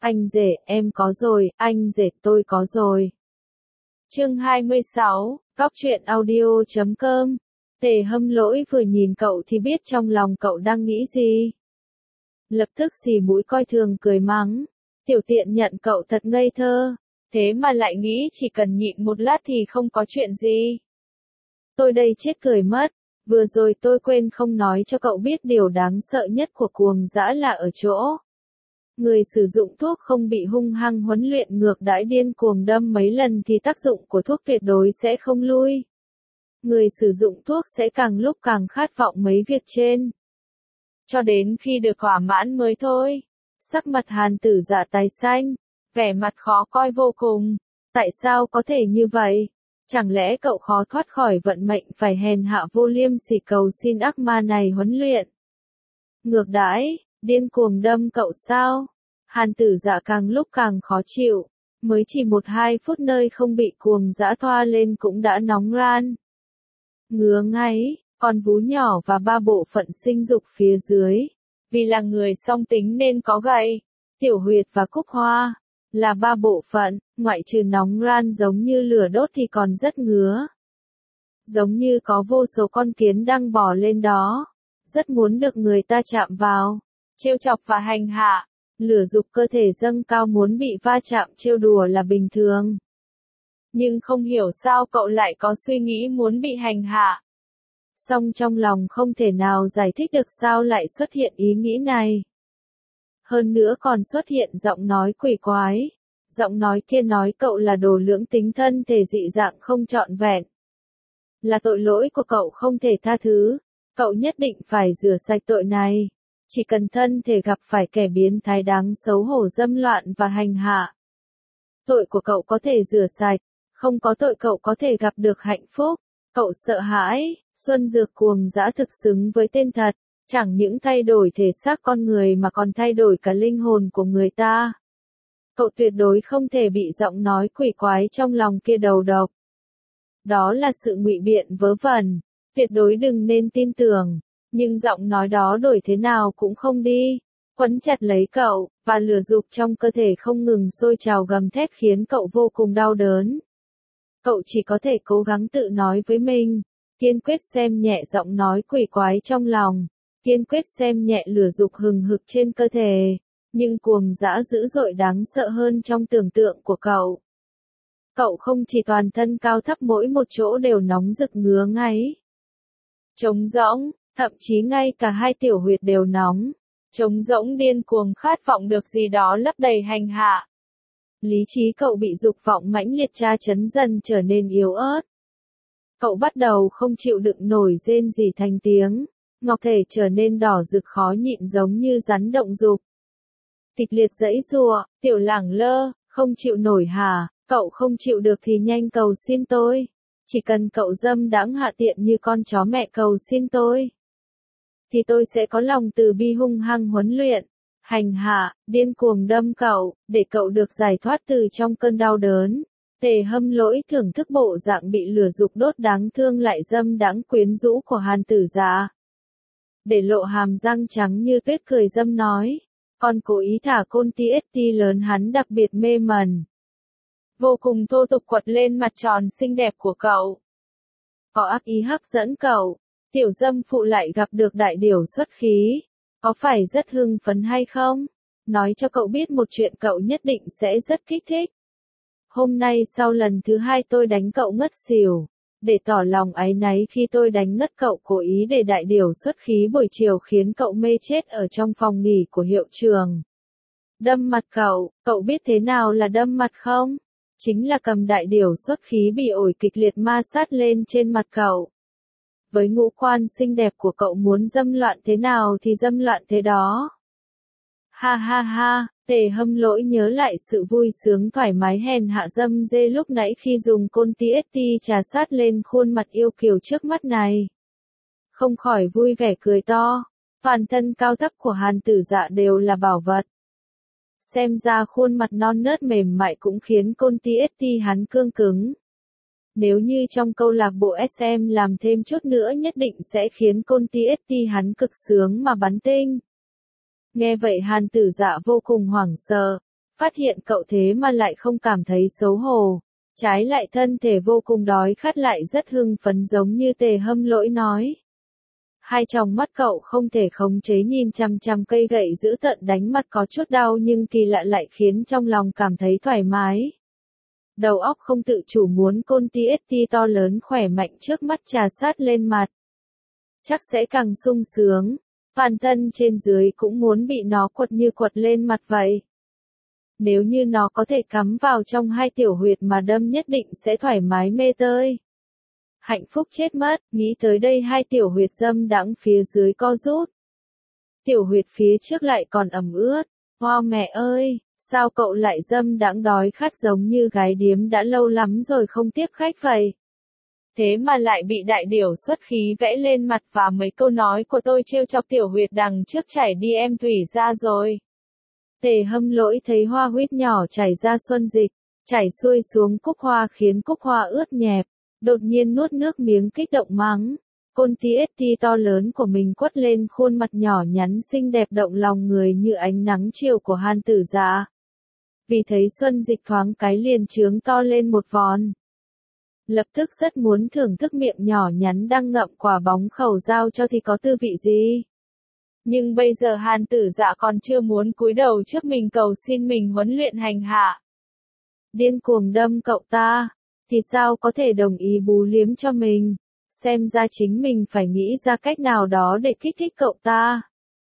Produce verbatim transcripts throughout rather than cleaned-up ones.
Anh rể, em có rồi, anh rể tôi có rồi. Chương hai mươi sáu, Cóc truyện audio chấm com. Tề Hâm Lỗi vừa nhìn cậu thì biết trong lòng cậu đang nghĩ gì. Lập tức xì mũi coi thường cười mắng. Tiểu tiện nhận cậu thật ngây thơ. Thế mà lại nghĩ chỉ cần nhịn một lát thì không có chuyện gì. Tôi đây chết cười mất. Vừa rồi tôi quên không nói cho cậu biết điều đáng sợ nhất của cuồng dã là ở chỗ. Người sử dụng thuốc không bị hung hăng huấn luyện ngược đãi điên cuồng đâm mấy lần thì tác dụng của thuốc tuyệt đối sẽ không lui. Người sử dụng thuốc sẽ càng lúc càng khát vọng mấy việc trên. Cho đến khi được thỏa mãn mới thôi. Sắc mặt Hàn Tử Dạ tái xanh, vẻ mặt khó coi vô cùng. Tại sao có thể như vậy? Chẳng lẽ cậu khó thoát khỏi vận mệnh phải hèn hạ vô liêm sỉ cầu xin ác ma này huấn luyện? Ngược đãi, điên cuồng đâm cậu sao? Hàn Tử Dạ càng lúc càng khó chịu. Mới chỉ một hai phút nơi không bị cuồng dã thoa lên cũng đã nóng ran. Ngứa ngáy, con vú nhỏ và ba bộ phận sinh dục phía dưới. Vì là người song tính nên có gậy, tiểu huyệt và cúc hoa. Là ba bộ phận, ngoại trừ nóng ran giống như lửa đốt thì còn rất ngứa. Giống như có vô số con kiến đang bò lên đó. Rất muốn được người ta chạm vào, trêu chọc và hành hạ. Lửa dục cơ thể dâng cao muốn bị va chạm trêu đùa là bình thường. Nhưng không hiểu sao cậu lại có suy nghĩ muốn bị hành hạ. Song trong lòng không thể nào giải thích được sao lại xuất hiện ý nghĩ này. Hơn nữa còn xuất hiện giọng nói quỷ quái. Giọng nói kia nói cậu là đồ lưỡng tính thân thể dị dạng không trọn vẹn. Là tội lỗi của cậu không thể tha thứ. Cậu nhất định phải rửa sạch tội này. Chỉ cần thân thể gặp phải kẻ biến thái đáng xấu hổ dâm loạn và hành hạ. Tội của cậu có thể rửa sạch. Không có tội cậu có thể gặp được hạnh phúc. Cậu sợ hãi. Xuân Dược cuồng dã thực xứng với tên thật. Chẳng những thay đổi thể xác con người mà còn thay đổi cả linh hồn của người ta. Cậu tuyệt đối không thể bị giọng nói quỷ quái trong lòng kia đầu độc. Đó là sự ngụy biện vớ vẩn. Tuyệt đối đừng nên tin tưởng. Nhưng giọng nói đó đổi thế nào cũng không đi. Quấn chặt lấy cậu, và lửa dục trong cơ thể không ngừng sôi trào gầm thét khiến cậu vô cùng đau đớn. Cậu chỉ có thể cố gắng tự nói với mình. Kiên quyết xem nhẹ giọng nói quỷ quái trong lòng. Kiên quyết xem nhẹ lửa dục hừng hực trên cơ thể. Nhưng cuồng dã dữ dội đáng sợ hơn trong tưởng tượng của cậu. Cậu không chỉ toàn thân cao thấp mỗi một chỗ đều nóng rực ngứa ngáy. Trống rỗng, thậm chí ngay cả hai tiểu huyệt đều nóng. Trống rỗng điên cuồng khát vọng được gì đó lấp đầy hành hạ. Lý trí cậu bị dục vọng mãnh liệt tra chấn dần trở nên yếu ớt. Cậu bắt đầu không chịu đựng nổi rên rỉ thành tiếng. Ngọc thể trở nên đỏ rực khó nhịn giống như rắn động dục. Kịch liệt giãy giụa, tiểu lẳng lơ, không chịu nổi hả? Cậu không chịu được thì nhanh cầu xin tôi. Chỉ cần cậu dâm đãng hạ tiện như con chó mẹ cầu xin tôi. Thì tôi sẽ có lòng từ bi hung hăng huấn luyện, hành hạ, điên cuồng đâm cậu, để cậu được giải thoát từ trong cơn đau đớn. Tề Hâm Lỗi thưởng thức bộ dạng bị lửa dục đốt đáng thương lại dâm đãng quyến rũ của Hàn Tử Dạ. Để lộ hàm răng trắng như tuyết cười dâm nói. Còn cố ý thả côn ti ét tê lớn hắn đặc biệt mê mẩn. Vô cùng thô tục quật lên mặt tròn xinh đẹp của cậu. Có ác ý hấp dẫn cậu. Tiểu dâm phụ lại gặp được đại điểu xuất khí. Có phải rất hưng phấn hay không? Nói cho cậu biết một chuyện cậu nhất định sẽ rất kích thích. Hôm nay sau lần thứ hai tôi đánh cậu ngất xỉu. Để tỏ lòng áy náy khi tôi đánh ngất cậu cố ý để đại điểu xuất khí buổi chiều khiến cậu mê chết ở trong phòng nghỉ của hiệu trường. Đâm mặt cậu, cậu biết thế nào là đâm mặt không? Chính là cầm đại điểu xuất khí bị ổi kịch liệt ma sát lên trên mặt cậu. Với ngũ quan xinh đẹp của cậu muốn dâm loạn thế nào thì dâm loạn thế đó. Ha ha ha, Tề Hâm Lỗi nhớ lại sự vui sướng thoải mái hèn hạ dâm dê lúc nãy khi dùng côn ti ét tê trà sát lên khuôn mặt yêu kiều trước mắt này. Không khỏi vui vẻ cười to, toàn thân cao thấp của Hàn Tử Dạ đều là bảo vật. Xem ra khuôn mặt non nớt mềm mại cũng khiến côn ti ét tê hắn cương cứng. Nếu như trong câu lạc bộ ét em làm thêm chút nữa nhất định sẽ khiến côn ti ét tê hắn cực sướng mà bắn tinh. Nghe vậy Hàn Tử Dạ vô cùng hoảng sợ, Phát hiện cậu thế mà lại không cảm thấy xấu hổ. Trái lại thân thể vô cùng đói khát lại rất hưng phấn giống như Tề Hâm Lỗi nói. Hai tròng mắt cậu không thể khống chế nhìn chằm chằm cây gậy dữ tợn đánh mặt có chút đau nhưng kỳ lạ lại khiến trong lòng cảm thấy thoải mái. Đầu óc không tự chủ muốn côn ti ét ti to lớn khỏe mạnh trước mắt trà sát lên mặt. Chắc sẽ càng sung sướng, toàn thân trên dưới cũng muốn bị nó quật như quật lên mặt vậy. Nếu như nó có thể cắm vào trong hai tiểu huyệt mà đâm nhất định sẽ thoải mái mê tơi. Hạnh phúc chết mất, nghĩ tới đây hai tiểu huyệt dâm đãng phía dưới co rút. Tiểu huyệt phía trước lại còn ẩm ướt. Wow mẹ ơi, sao cậu lại dâm đãng đói khát giống như gái điếm đã lâu lắm rồi không tiếp khách vậy? Thế mà lại bị đại điểu xuất khí vẽ lên mặt và mấy câu nói của tôi trêu chọc tiểu huyệt đằng trước chảy đi em thủy ra rồi. Tề Hâm Lỗi thấy hoa huyết nhỏ chảy ra xuân dịch, chảy xuôi xuống cúc hoa khiến cúc hoa ướt nhẹp, đột nhiên nuốt nước miếng kích động mắng. Côn ti ét ti to lớn của mình quất lên khuôn mặt nhỏ nhắn xinh đẹp động lòng người như ánh nắng chiều của Hàn Tử Dạ. Vì thấy xuân dịch thoáng cái liền trướng to lên một vòn. Lập tức rất muốn thưởng thức miệng nhỏ nhắn đang ngậm quả bóng khẩu dao cho thì có tư vị gì. Nhưng bây giờ Hàn Tử Dạ còn chưa muốn cúi đầu trước mình cầu xin mình huấn luyện hành hạ. Điên cuồng đâm cậu ta, thì sao có thể đồng ý bú liếm cho mình, xem ra chính mình phải nghĩ ra cách nào đó để kích thích cậu ta.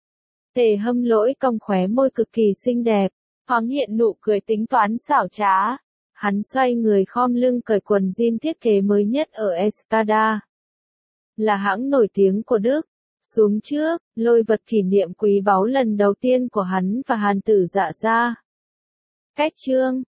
Tề Hâm Lỗi cong khóe môi cực kỳ xinh đẹp, thoáng hiện nụ cười tính toán xảo trá. Hắn xoay người khom lưng cởi quần jean thiết kế mới nhất ở Escada. Là hãng nổi tiếng của Đức. Xuống trước, lôi vật kỷ niệm quý báu lần đầu tiên của hắn và Hàn Tử Dạ ra. Cách chương